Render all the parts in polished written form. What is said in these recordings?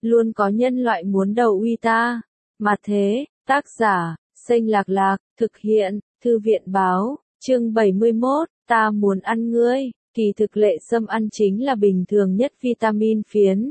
luôn có nhân loại muốn đầu uy ta. Mà thế, tác giả, Xanh Lạc Lạc, thực hiện, Thư viện báo, chương 71, ta muốn ăn ngươi, kỳ thực Lệ Sâm ăn chính là bình thường nhất vitamin phiến.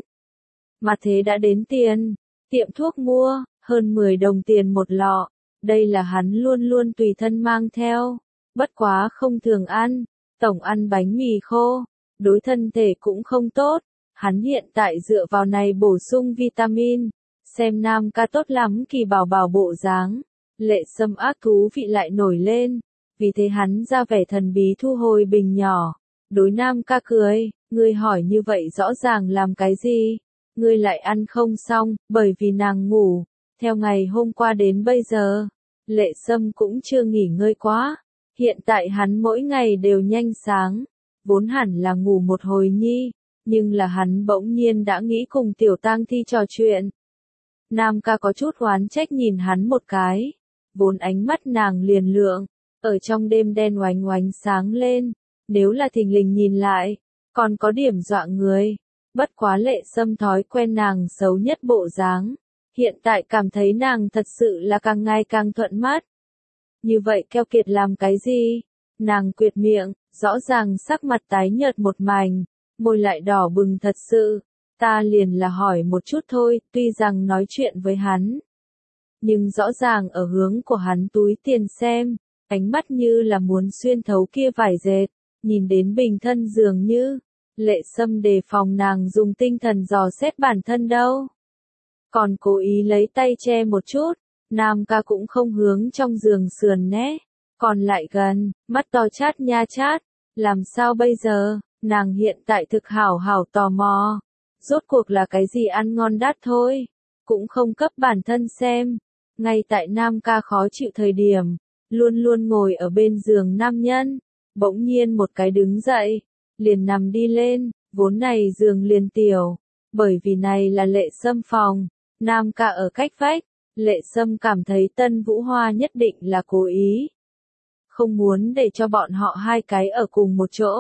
Mà thế đã đến tiền, tiệm thuốc mua, hơn 10 đồng tiền một lọ, đây là hắn luôn luôn tùy thân mang theo, bất quá không thường ăn, tổng ăn bánh mì khô, đối thân thể cũng không tốt, hắn hiện tại dựa vào này bổ sung vitamin, xem Nam ca tốt lắm kỳ bảo bảo bộ dáng, Lệ Sâm ác thú vị lại nổi lên, vì thế hắn ra vẻ thần bí thu hồi bình nhỏ, đối Nam ca cười, ngươi hỏi như vậy rõ ràng làm cái gì, ngươi lại ăn không xong, bởi vì nàng ngủ, theo ngày hôm qua đến bây giờ, Lệ Sâm cũng chưa nghỉ ngơi quá, hiện tại hắn mỗi ngày đều nhanh sáng, vốn hẳn là ngủ một hồi nhi, nhưng là hắn bỗng nhiên đã nghĩ cùng Tiểu Tang Thi trò chuyện. Nam ca có chút oán trách nhìn hắn một cái, vốn ánh mắt nàng liền lượng, ở trong đêm đen oánh oánh sáng lên, nếu là thình lình nhìn lại, còn có điểm dọa người, bất quá Lệ Sâm thói quen nàng xấu nhất bộ dáng, hiện tại cảm thấy nàng thật sự là càng ngày càng thuận mắt. Như vậy keo kiệt làm cái gì? Nàng quyệt miệng, rõ ràng sắc mặt tái nhợt một mảnh, môi lại đỏ bừng thật sự, ta liền là hỏi một chút thôi, tuy rằng nói chuyện với hắn. Nhưng rõ ràng ở hướng của hắn túi tiền xem, ánh mắt như là muốn xuyên thấu kia vải dệt, nhìn đến bình thân dường như, Lệ Sâm đề phòng nàng dùng tinh thần dò xét bản thân đâu. Còn cố ý lấy tay che một chút, Nam ca cũng không hướng trong giường sườn né, còn lại gần, mắt to chát nha chát, làm sao bây giờ, nàng hiện tại thực hảo hảo tò mò, rốt cuộc là cái gì ăn ngon đắt thôi, cũng không cấp bản thân xem, ngay tại Nam ca khó chịu thời điểm, luôn luôn ngồi ở bên giường nam nhân, bỗng nhiên một cái đứng dậy, liền nằm đi lên, vốn này giường liền tiểu, bởi vì này là Lệ Sâm phòng, Nam ca ở cách vách, Lệ Sâm cảm thấy Tân Vũ Hoa nhất định là cố ý, không muốn để cho bọn họ hai cái ở cùng một chỗ.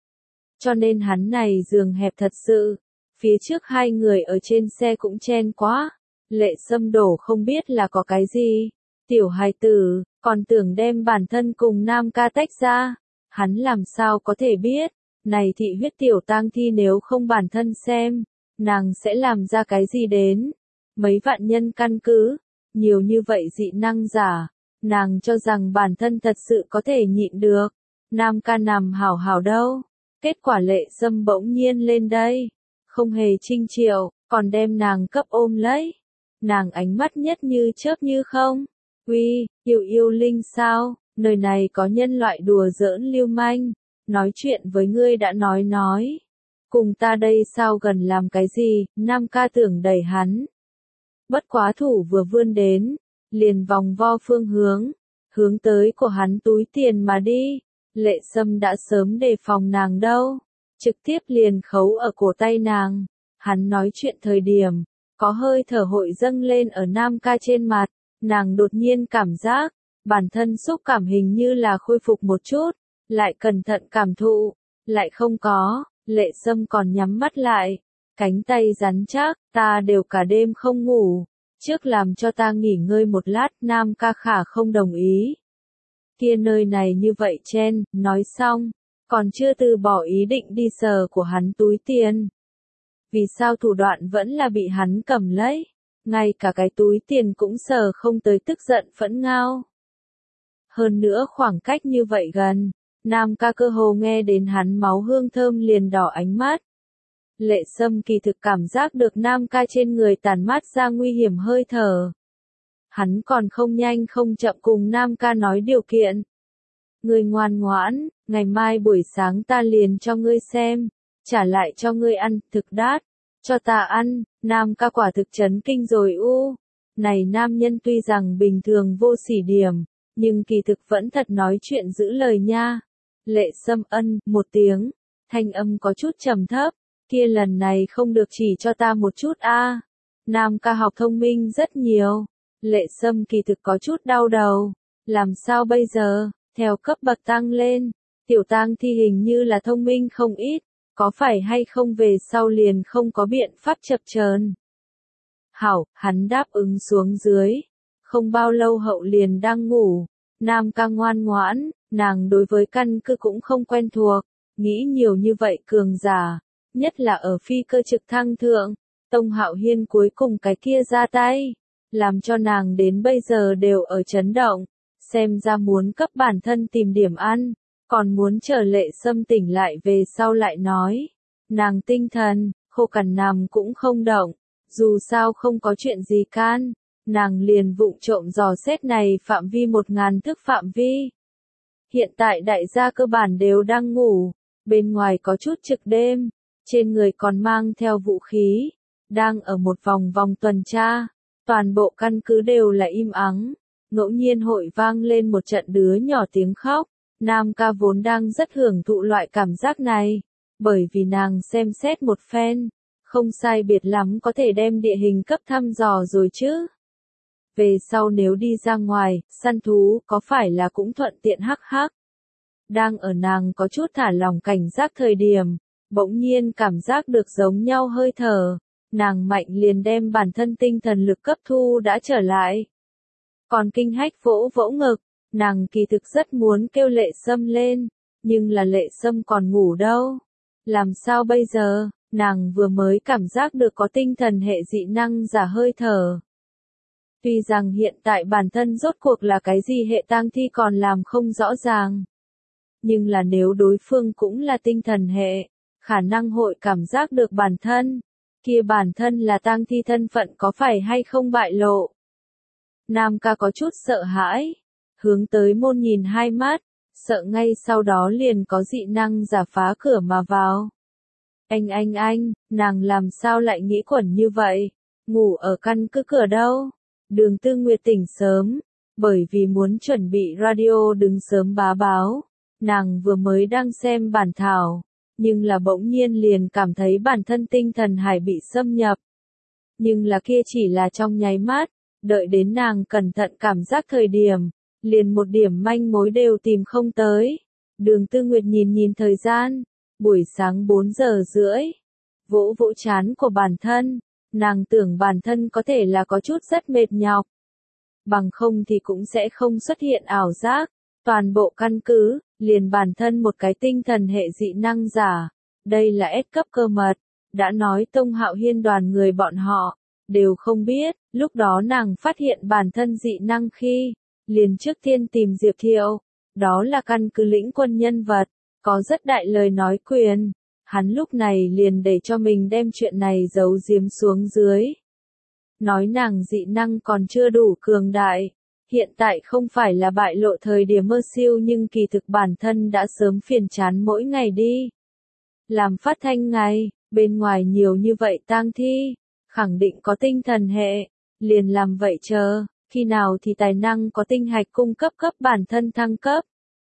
Cho nên hắn này giường hẹp thật sự, phía trước hai người ở trên xe cũng chen quá, Lệ Sâm đổ không biết là có cái gì, tiểu hài tử, còn tưởng đem bản thân cùng Nam ca tách ra, hắn làm sao có thể biết, này thị huyết Tiểu Tang Thi nếu không bản thân xem, nàng sẽ làm ra cái gì đến, mấy vạn nhân căn cứ, nhiều như vậy dị năng giả, nàng cho rằng bản thân thật sự có thể nhịn được, Nam ca nằm hảo hảo đâu. Kết quả Lệ Sâm bỗng nhiên lên đây, không hề trinh triệu, còn đem nàng cấp ôm lấy. Nàng ánh mắt nhất như chớp như không. Uy, yêu linh sao, nơi này có nhân loại đùa giỡn lưu manh, nói chuyện với ngươi đã nói. Cùng ta đây sao gần làm cái gì, Nam ca tưởng đẩy hắn. Bất quá thủ vừa vươn đến, liền vòng vo phương hướng tới của hắn túi tiền mà đi. Lệ Sâm đã sớm đề phòng nàng đâu, trực tiếp liền khấu ở cổ tay nàng, hắn nói chuyện thời điểm, có hơi thở hội dâng lên ở Nam ca trên mặt, nàng đột nhiên cảm giác, bản thân xúc cảm hình như là khôi phục một chút, lại cẩn thận cảm thụ, lại không có, Lệ Sâm còn nhắm mắt lại, cánh tay rắn chắc, ta đều cả đêm không ngủ, trước làm cho ta nghỉ ngơi một lát, Nam ca khả không đồng ý. Kia nơi này như vậy chen, nói xong, còn chưa từ bỏ ý định đi sờ của hắn túi tiền. Vì sao thủ đoạn vẫn là bị hắn cầm lấy, ngay cả cái túi tiền cũng sờ không tới tức giận phẫn ngao. Hơn nữa khoảng cách như vậy gần, Nam ca cơ hồ nghe đến hắn máu hương thơm liền đỏ ánh mắt. Lệ Sâm kỳ thực cảm giác được Nam ca trên người tản mát ra nguy hiểm hơi thở. Hắn còn không nhanh không chậm cùng Nam ca nói điều kiện. Ngươi ngoan ngoãn, ngày mai buổi sáng ta liền cho ngươi xem, trả lại cho ngươi ăn, thực đát, cho ta ăn, Nam ca quả thực chấn kinh rồi Này nam nhân tuy rằng bình thường vô sỉ điểm, nhưng kỳ thực vẫn thật nói chuyện giữ lời nha. Lệ Sâm ân, một tiếng, thanh âm có chút trầm thấp, kia lần này không được chỉ cho ta một chút Nam ca học thông minh rất nhiều. Lệ Sâm kỳ thực có chút đau đầu, làm sao bây giờ, theo cấp bậc tăng lên, Tiểu Tang Thi hình như là thông minh không ít, có phải hay không về sau liền không có biện pháp chập chờn. Hảo, hắn đáp ứng xuống dưới. Không bao lâu Hậu liền đang ngủ. Nam ca ngoan ngoãn, nàng đối với căn cứ cũng không quen thuộc. Nghĩ nhiều như vậy cường giả, nhất là ở phi cơ trực thăng thượng. Tông Hạo Hiên cuối cùng cái kia ra tay, làm cho nàng đến bây giờ đều ở chấn động. Xem ra muốn cấp bản thân tìm điểm ăn, còn muốn chờ Lệ Sâm tỉnh lại về sau lại nói. Nàng tinh thần, khô cằn nằm cũng không động, dù sao không có chuyện gì can, nàng liền vụng trộm dò xét này phạm vi 1000 thước phạm vi. Hiện tại đại gia cơ bản đều đang ngủ, bên ngoài có chút trực đêm, trên người còn mang theo vũ khí, đang ở một vòng vòng tuần tra, toàn bộ căn cứ đều là im ắng, ngẫu nhiên hội vang lên một trận đứa nhỏ tiếng khóc. Nam ca vốn đang rất hưởng thụ loại cảm giác này, bởi vì nàng xem xét một phen, không sai biệt lắm có thể đem địa hình cấp thăm dò rồi chứ. Về sau nếu đi ra ngoài, săn thú có phải là cũng thuận tiện hắc hắc. Đang ở nàng có chút thả lỏng cảnh giác thời điểm, bỗng nhiên cảm giác được giống nhau hơi thở, nàng mạnh liền đem bản thân tinh thần lực cấp thu đã trở lại. Còn kinh hách vỗ vỗ ngực, nàng kỳ thực rất muốn kêu Lệ Sâm lên, nhưng là Lệ Sâm còn ngủ đâu. Làm sao bây giờ, nàng vừa mới cảm giác được có tinh thần hệ dị năng giả hơi thở. Tuy rằng hiện tại bản thân rốt cuộc là cái gì hệ tang thi còn làm không rõ ràng. Nhưng là nếu đối phương cũng là tinh thần hệ, khả năng hội cảm giác được bản thân, kia bản thân là tang thi thân phận có phải hay không bại lộ. Nam ca có chút sợ hãi, hướng tới môn nhìn hai mắt, sợ ngay sau đó liền có dị năng giả phá cửa mà vào. Anh, nàng làm sao lại nghĩ quẩn như vậy, ngủ ở căn cứ cửa đâu. Đường Tư Nguyệt tỉnh sớm, bởi vì muốn chuẩn bị radio đứng sớm bá báo, nàng vừa mới đang xem bản thảo, nhưng là bỗng nhiên liền cảm thấy bản thân tinh thần hải bị xâm nhập. Nhưng là kia chỉ là trong nháy mắt, đợi đến nàng cẩn thận cảm giác thời điểm, liền một điểm manh mối đều tìm không tới. Đường Tư Nguyệt nhìn thời gian, buổi sáng 4 giờ rưỡi, vỗ vỗ trán của bản thân, nàng tưởng bản thân có thể là có chút rất mệt nhọc. Bằng không thì cũng sẽ không xuất hiện ảo giác, toàn bộ căn cứ, liền bản thân một cái tinh thần hệ dị năng giả, đây là S cấp cơ mật, đã nói Tông Hạo Hiên đoàn người bọn họ, đều không biết, lúc đó nàng phát hiện bản thân dị năng khi, liền trước tiên tìm Diệp Thiệu, đó là căn cứ lĩnh quân nhân vật, có rất đại lời nói quyền, hắn lúc này liền để cho mình đem chuyện này giấu giếm xuống dưới. Nói nàng dị năng còn chưa đủ cường đại, hiện tại không phải là bại lộ thời điểm mơ siêu nhưng kỳ thực bản thân đã sớm phiền chán mỗi ngày đi. Làm phát thanh ngày, bên ngoài nhiều như vậy tang thi, khẳng định có tinh thần hệ, liền làm vậy chờ, khi nào thì tài năng có tinh hạch cung cấp bản thân thăng cấp.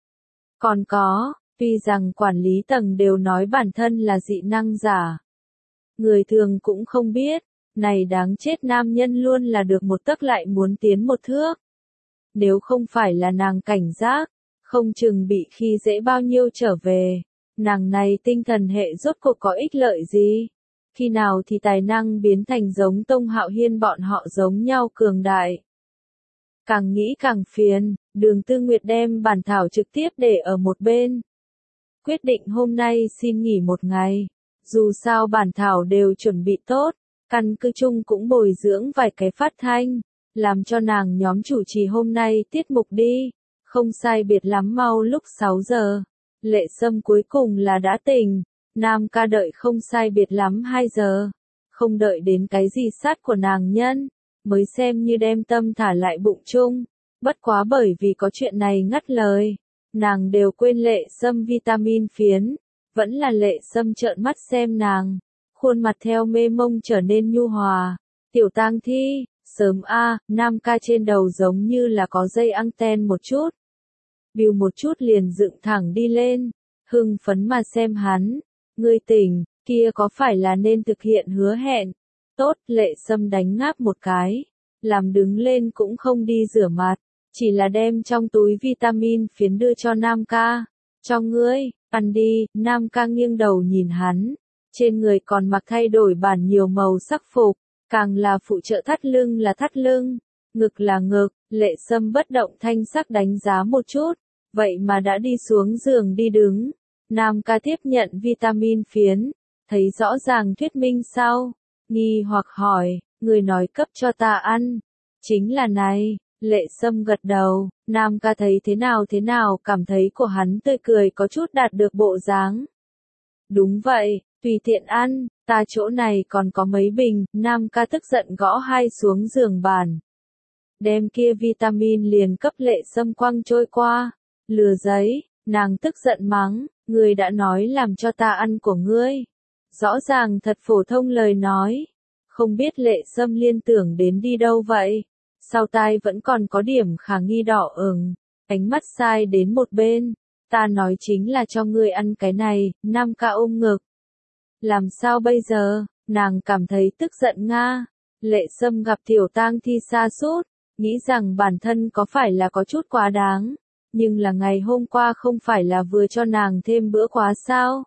Còn có, tuy rằng quản lý tầng đều nói bản thân là dị năng giả. Người thường cũng không biết, này đáng chết nam nhân luôn là được một tấc lại muốn tiến một thước. Nếu không phải là nàng cảnh giác, không chừng bị khi dễ bao nhiêu trở về, nàng này tinh thần hệ rốt cuộc có ích lợi gì? Khi nào thì tài năng biến thành giống Tông Hạo Hiên bọn họ giống nhau cường đại? Càng nghĩ càng phiền, Đường Tư Nguyệt đem bản thảo trực tiếp để ở một bên. Quyết định hôm nay xin nghỉ một ngày, dù sao bản thảo đều chuẩn bị tốt, căn cứ chung cũng bồi dưỡng vài cái phát thanh, làm cho nàng nhóm chủ trì hôm nay tiết mục đi, không sai biệt lắm mau lúc 6 giờ. Lệ Sâm cuối cùng là đã tỉnh, Nam ca đợi không sai biệt lắm 2 giờ, không đợi đến cái gì sát của nàng nhân, mới xem như đem tâm thả lại bụng chung, bất quá bởi vì có chuyện này ngắt lời, nàng đều quên Lệ Sâm vitamin phiến, vẫn là Lệ Sâm trợn mắt xem nàng, khuôn mặt theo mê mông trở nên nhu hòa, tiểu tang thi, sớm Nam ca trên đầu giống như là có dây anten một chút. Biu một chút liền dựng thẳng đi lên, hưng phấn mà xem hắn, ngươi tỉnh, kia có phải là nên thực hiện hứa hẹn? Tốt, Lệ Sâm đánh ngáp một cái, làm đứng lên cũng không đi rửa mặt, chỉ là đem trong túi vitamin phiến đưa cho Nam ca, cho ngươi, ăn đi. Nam ca nghiêng đầu nhìn hắn, trên người còn mặc thay đổi bản nhiều màu sắc phục, càng là phụ trợ thắt lưng là thắt lưng, ngực là ngực, Lệ Sâm bất động thanh sắc đánh giá một chút, vậy mà đã đi xuống giường đi đứng. Nam ca tiếp nhận vitamin phiến, thấy rõ ràng thuyết minh sau, nghi hoặc hỏi, người nói cấp cho ta ăn, chính là này, Lệ Sâm gật đầu, Nam ca thấy thế nào cảm thấy của hắn tươi cười có chút đạt được bộ dáng. Đúng vậy, tùy tiện ăn, ta chỗ này còn có mấy bình, Nam ca tức giận gõ hai xuống giường bàn. Đem kia vitamin liền cấp Lệ Sâm quăng trôi qua, lừa giấy, nàng tức giận mắng, ngươi đã nói làm cho ta ăn của ngươi. Rõ ràng thật phổ thông lời nói, không biết Lệ Sâm liên tưởng đến đi đâu vậy, sau tai vẫn còn có điểm khả nghi đỏ ửng, ánh mắt sai đến một bên, ta nói chính là cho ngươi ăn cái này, Nam ca ôm ngực. Làm sao bây giờ, nàng cảm thấy tức giận nga, Lệ Sâm gặp tiểu tang thi sa sút, nghĩ rằng bản thân có phải là có chút quá đáng, nhưng là ngày hôm qua không phải là vừa cho nàng thêm bữa quá sao?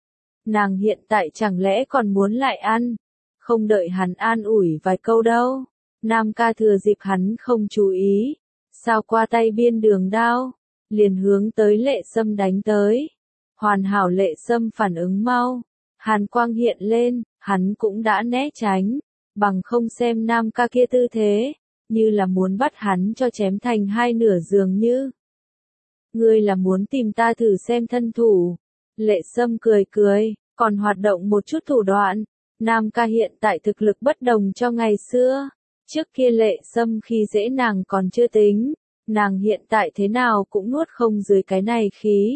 Nàng hiện tại chẳng lẽ còn muốn lại ăn, không đợi hắn an ủi vài câu đâu. Nam ca thừa dịp hắn không chú ý, sao qua tay biên đường đao, liền hướng tới Lệ Sâm đánh tới. Hoàn hảo Lệ Sâm phản ứng mau, hàn quang hiện lên, hắn cũng đã né tránh, bằng không xem Nam ca kia tư thế, như là muốn bắt hắn cho chém thành hai nửa dường như. Ngươi là muốn tìm ta thử xem thân thủ. Lệ Sâm cười cười, còn hoạt động một chút thủ đoạn. Nam ca hiện tại thực lực bất đồng cho ngày xưa. Trước kia Lệ Sâm khi dễ nàng còn chưa tính, nàng hiện tại thế nào cũng nuốt không dưới cái này khí.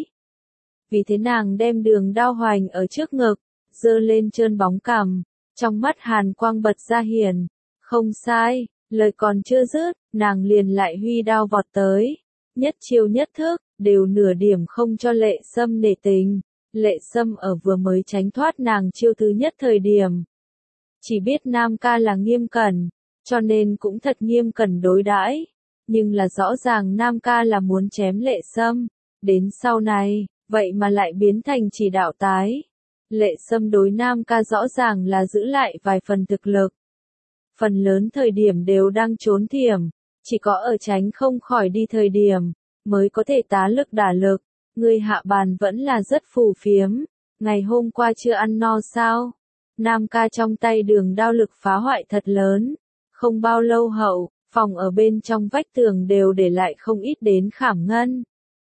Vì thế nàng đem đường đao hoành ở trước ngực, giơ lên trơn bóng cằm, trong mắt hàn quang bật ra hiền. Không sai, lời còn chưa dứt, nàng liền lại huy đao vọt tới. Nhất chiêu nhất thức, đều nửa điểm không cho Lệ Sâm nể tình. Lệ Sâm ở vừa mới tránh thoát nàng chiêu thứ nhất thời điểm. Chỉ biết Nam ca là nghiêm cẩn, cho nên cũng thật nghiêm cẩn đối đãi. Nhưng là rõ ràng Nam ca là muốn chém Lệ Sâm. Đến sau này, vậy mà lại biến thành chỉ đạo tái. Lệ Sâm đối Nam ca rõ ràng là giữ lại vài phần thực lực. Phần lớn thời điểm đều đang trốn thiểm, chỉ có ở tránh không khỏi đi thời điểm, mới có thể tá lực đả lực. Người hạ bàn vẫn là rất phù phiếm, ngày hôm qua chưa ăn no sao? Nam ca trong tay đường đao lực phá hoại thật lớn, không bao lâu hậu, phòng ở bên trong vách tường đều để lại không ít đến khảm ngân.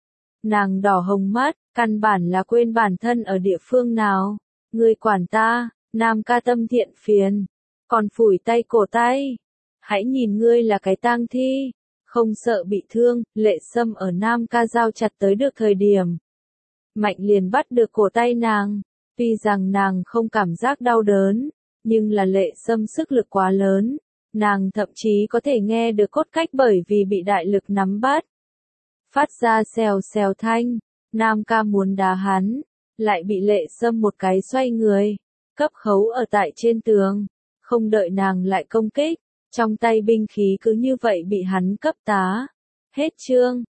Nàng đỏ hồng mắt, căn bản là quên bản thân ở địa phương nào, người quản ta, Nam ca tâm thiện phiền, còn phủi tay cổ tay, hãy nhìn ngươi là cái tang thi. Không sợ bị thương, Lệ Sâm ở Nam ca giao chặt tới được thời điểm. Mạnh liền bắt được cổ tay nàng, tuy rằng nàng không cảm giác đau đớn, nhưng là Lệ Sâm sức lực quá lớn, nàng thậm chí có thể nghe được cốt cách bởi vì bị đại lực nắm bắt. Phát ra xèo xèo thanh, Nam ca muốn đá hắn, lại bị Lệ Sâm một cái xoay người, cấp khấu ở tại trên tường, không đợi nàng lại công kích. Trong tay binh khí cứ như vậy bị hắn cấp tá. Hết chương.